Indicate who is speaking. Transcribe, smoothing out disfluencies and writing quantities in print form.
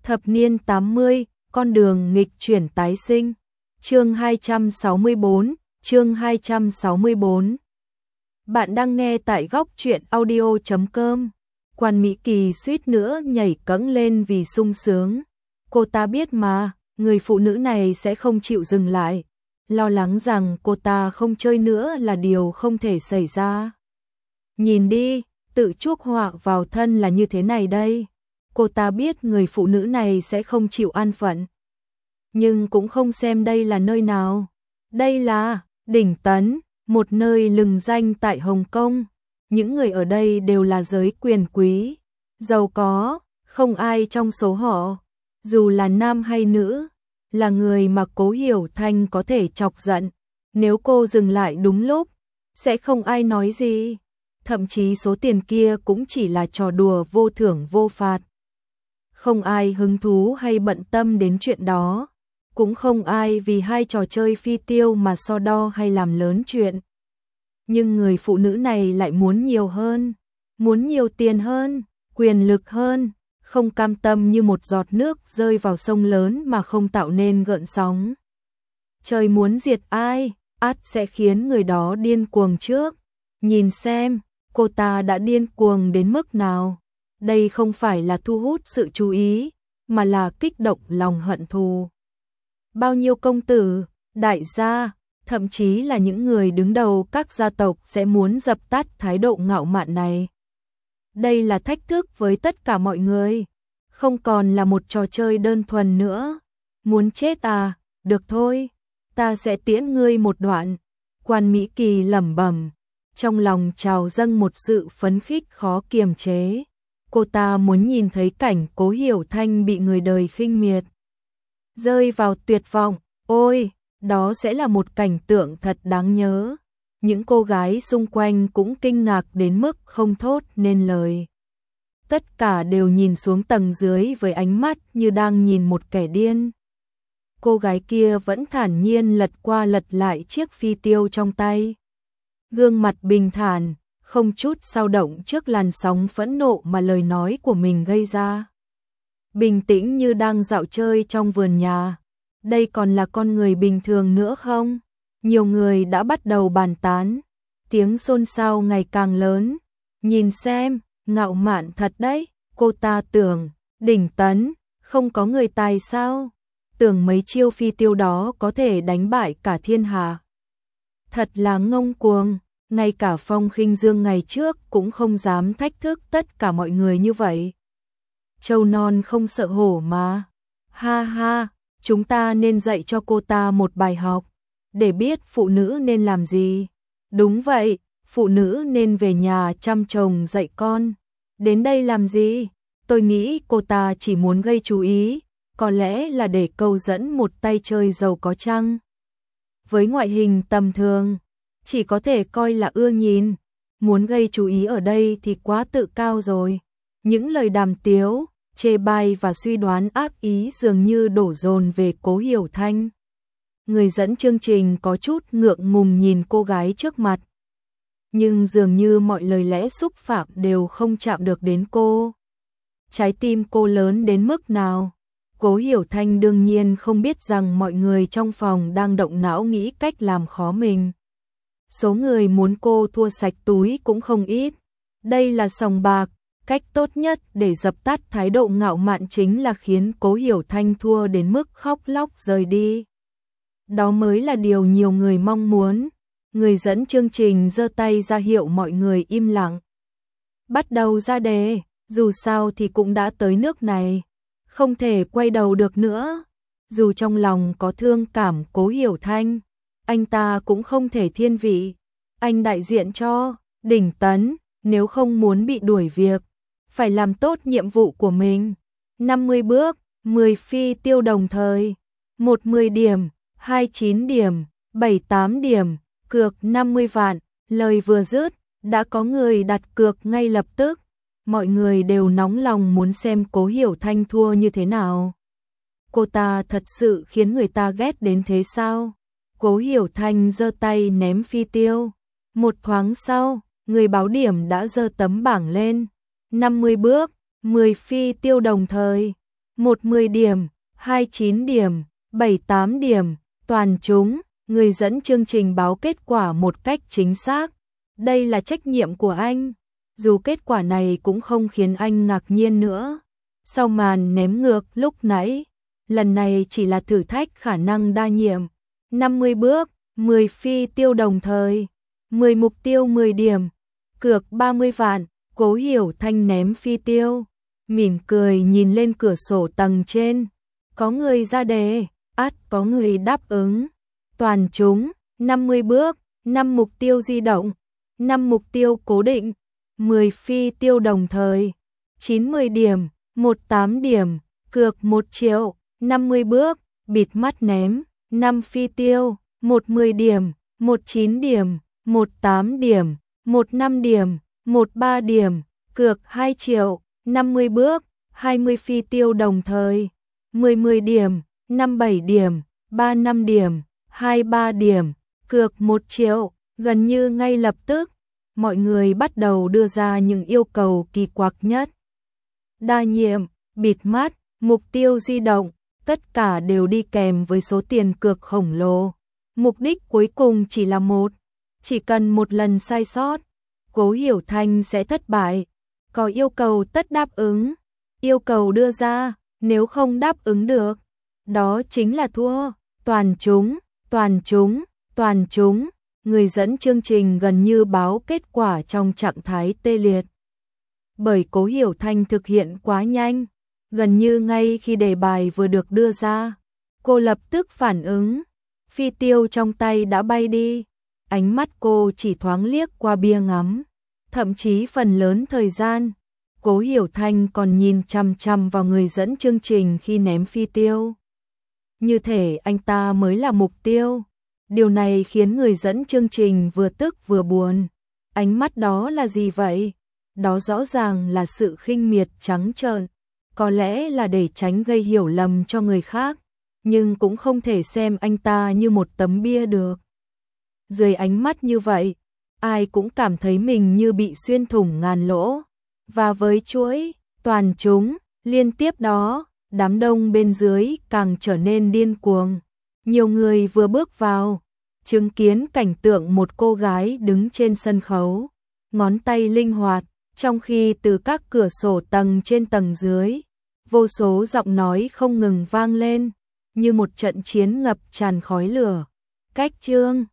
Speaker 1: Thập niên 80, con đường nghịch chuyển tái sinh. Chương 264, chương 264. Bạn đang nghe tại góc truyện audio.com. Quan Mỹ Kỳ suýt nữa nhảy cẫng lên vì sung sướng. Cô ta biết mà, người phụ nữ này sẽ không chịu dừng lại. Lo lắng rằng cô ta không chơi nữa là điều không thể xảy ra. Nhìn đi, tự chuốc họa vào thân là như thế này đây. Cô ta biết người phụ nữ này sẽ không chịu an phận. Nhưng cũng không xem đây là nơi nào. Đây là Đỉnh Tấn, một nơi lừng danh tại Hồng Kông. Những người ở đây đều là giới quyền quý, giàu có, không ai trong số họ, dù là nam hay nữ, là người mà Cố Hiểu Thanh có thể chọc giận. Nếu cô dừng lại đúng lúc, sẽ không ai nói gì. Thậm chí số tiền kia cũng chỉ là trò đùa vô thưởng vô phạt. Không ai hứng thú hay bận tâm đến chuyện đó. Cũng không ai vì hai trò chơi phi tiêu mà so đo hay làm lớn chuyện. Nhưng người phụ nữ này lại muốn nhiều hơn, muốn nhiều tiền hơn, quyền lực hơn, không cam tâm như một giọt nước rơi vào sông lớn mà không tạo nên gợn sóng. Trời muốn diệt ai, ắt sẽ khiến người đó điên cuồng trước. Nhìn xem, cô ta đã điên cuồng đến mức nào. Đây không phải là thu hút sự chú ý, mà là kích động lòng hận thù. Bao nhiêu công tử, đại gia, thậm chí là những người đứng đầu các gia tộc sẽ muốn dập tắt thái độ ngạo mạn này. Đây là thách thức với tất cả mọi người, không còn là một trò chơi đơn thuần nữa. Muốn chết à, được thôi, ta sẽ tiễn ngươi một đoạn. Quan Mỹ Kỳ lẩm bẩm, trong lòng trào dâng một sự phấn khích khó kiềm chế. Cô ta muốn nhìn thấy cảnh Cố Hiểu Thanh bị người đời khinh miệt, rơi vào tuyệt vọng. Ôi, đó sẽ là một cảnh tượng thật đáng nhớ. Những cô gái xung quanh cũng kinh ngạc đến mức không thốt nên lời. Tất cả đều nhìn xuống tầng dưới với ánh mắt như đang nhìn một kẻ điên. Cô gái kia vẫn thản nhiên lật qua lật lại chiếc phi tiêu trong tay. Gương mặt bình thản, không chút dao động trước làn sóng phẫn nộ mà lời nói của mình gây ra. Bình tĩnh như đang dạo chơi trong vườn nhà. Đây còn là con người bình thường nữa không? Nhiều người đã bắt đầu bàn tán. Tiếng xôn xao ngày càng lớn. Nhìn xem, ngạo mạn thật đấy. Cô ta tưởng, Đỉnh Tấn, không có người tài sao? Tưởng mấy chiêu phi tiêu đó có thể đánh bại cả thiên hạ. Thật là ngông cuồng. Ngay cả Phong Khinh Dương ngày trước cũng không dám thách thức tất cả mọi người như vậy. Trâu non không sợ hổ mà. Ha ha, chúng ta nên dạy cho cô ta một bài học, để biết phụ nữ nên làm gì. Đúng vậy, phụ nữ nên về nhà chăm chồng dạy con. Đến đây làm gì? Tôi nghĩ cô ta chỉ muốn gây chú ý, có lẽ là để câu dẫn một tay chơi giàu có chăng? Với ngoại hình tầm thường, chỉ có thể coi là ưa nhìn. Muốn gây chú ý ở đây thì quá tự cao rồi. Những lời đàm tiếu, chê bai và suy đoán ác ý dường như đổ dồn về Cố Hiểu Thanh. Người dẫn chương trình có chút ngượng ngùng nhìn cô gái trước mặt. Nhưng dường như mọi lời lẽ xúc phạm đều không chạm được đến cô. Trái tim cô lớn đến mức nào? Cố Hiểu Thanh đương nhiên không biết rằng mọi người trong phòng đang động não nghĩ cách làm khó mình. Số người muốn cô thua sạch túi cũng không ít. Đây là sòng bạc. Cách tốt nhất để dập tắt thái độ ngạo mạn chính là khiến Cố Hiểu Thanh thua đến mức khóc lóc rời đi. Đó mới là điều nhiều người mong muốn. Người dẫn chương trình giơ tay ra hiệu mọi người im lặng. Bắt đầu ra đề, dù sao thì cũng đã tới nước này. Không thể quay đầu được nữa. Dù trong lòng có thương cảm Cố Hiểu Thanh, anh ta cũng không thể thiên vị. Anh đại diện cho Đỉnh Tấn, nếu không muốn bị đuổi việc, phải làm tốt nhiệm vụ của mình. 50 bước, 10 phi tiêu đồng thời. 1 10 điểm, 2 9 điểm, 7 8 điểm, cược 50 vạn. Lời vừa dứt, đã có người đặt cược ngay lập tức. Mọi người đều nóng lòng muốn xem Cố Hiểu Thanh thua như thế nào. Cô ta thật sự khiến người ta ghét đến thế sao? Cố Hiểu Thanh giơ tay ném phi tiêu. Một thoáng sau, người báo điểm đã giơ tấm bảng lên. 50 bước, 10 phi tiêu đồng thời. 1 10 điểm, 2 9 điểm, 7 8 điểm, toàn trúng, người dẫn chương trình báo kết quả một cách chính xác. Đây là trách nhiệm của anh. Dù kết quả này cũng không khiến anh ngạc nhiên nữa. Sau màn ném ngược lúc nãy, lần này chỉ là thử thách khả năng đa nhiệm. 50 bước, 10 phi tiêu đồng thời, 10 mục tiêu 10 điểm, cược 30 vạn, Cố Hiểu Thanh ném phi tiêu, mỉm cười nhìn lên cửa sổ tầng trên. Có người ra đề, có người đáp ứng. Toàn trúng, 50 bước, 5 mục tiêu di động, 5 mục tiêu cố định, 10 phi tiêu đồng thời, 90 điểm, 18 điểm, cược 1 triệu, 50 bước, bịt mắt ném, 5 phi tiêu, 10 điểm, 19 điểm, 18 điểm, 15 điểm, 13 điểm, cược 2 triệu, 50 bước, 20 phi tiêu đồng thời, 10 điểm, 57 điểm, 35 điểm, 23 điểm, cược 1 triệu, gần như ngay lập tức, mọi người bắt đầu đưa ra những yêu cầu kỳ quặc nhất. Đa nhiệm, bịt mắt, mục tiêu di động, tất cả đều đi kèm với số tiền cược khổng lồ. Mục đích cuối cùng chỉ là một, chỉ cần một lần sai sót, Cố Hiểu Thanh sẽ thất bại. Có yêu cầu tất đáp ứng, yêu cầu đưa ra, nếu không đáp ứng được, đó chính là thua. Toàn trúng, toàn trúng, toàn trúng, người dẫn chương trình gần như báo kết quả trong trạng thái tê liệt. Bởi Cố Hiểu Thanh thực hiện quá nhanh, gần như ngay khi đề bài vừa được đưa ra, cô lập tức phản ứng, phi tiêu trong tay đã bay đi, ánh mắt cô chỉ thoáng liếc qua bia ngắm, thậm chí phần lớn thời gian, Cố Hiểu Thanh còn nhìn chằm chằm vào người dẫn chương trình khi ném phi tiêu. Như thể anh ta mới là mục tiêu. Điều này khiến người dẫn chương trình vừa tức vừa buồn. Ánh mắt đó là gì vậy? Đó rõ ràng là sự khinh miệt trắng trợn. Có lẽ là để tránh gây hiểu lầm cho người khác, nhưng cũng không thể xem anh ta như một tấm bia được. Dưới ánh mắt như vậy, ai cũng cảm thấy mình như bị xuyên thủng ngàn lỗ. Và với chuỗi toàn trúng liên tiếp đó, đám đông bên dưới càng trở nên điên cuồng. Nhiều người vừa bước vào, chứng kiến cảnh tượng một cô gái đứng trên sân khấu, ngón tay linh hoạt, trong khi từ các cửa sổ tầng trên tầng dưới, vô số giọng nói không ngừng vang lên, như một trận chiến ngập tràn khói lửa. Cách chương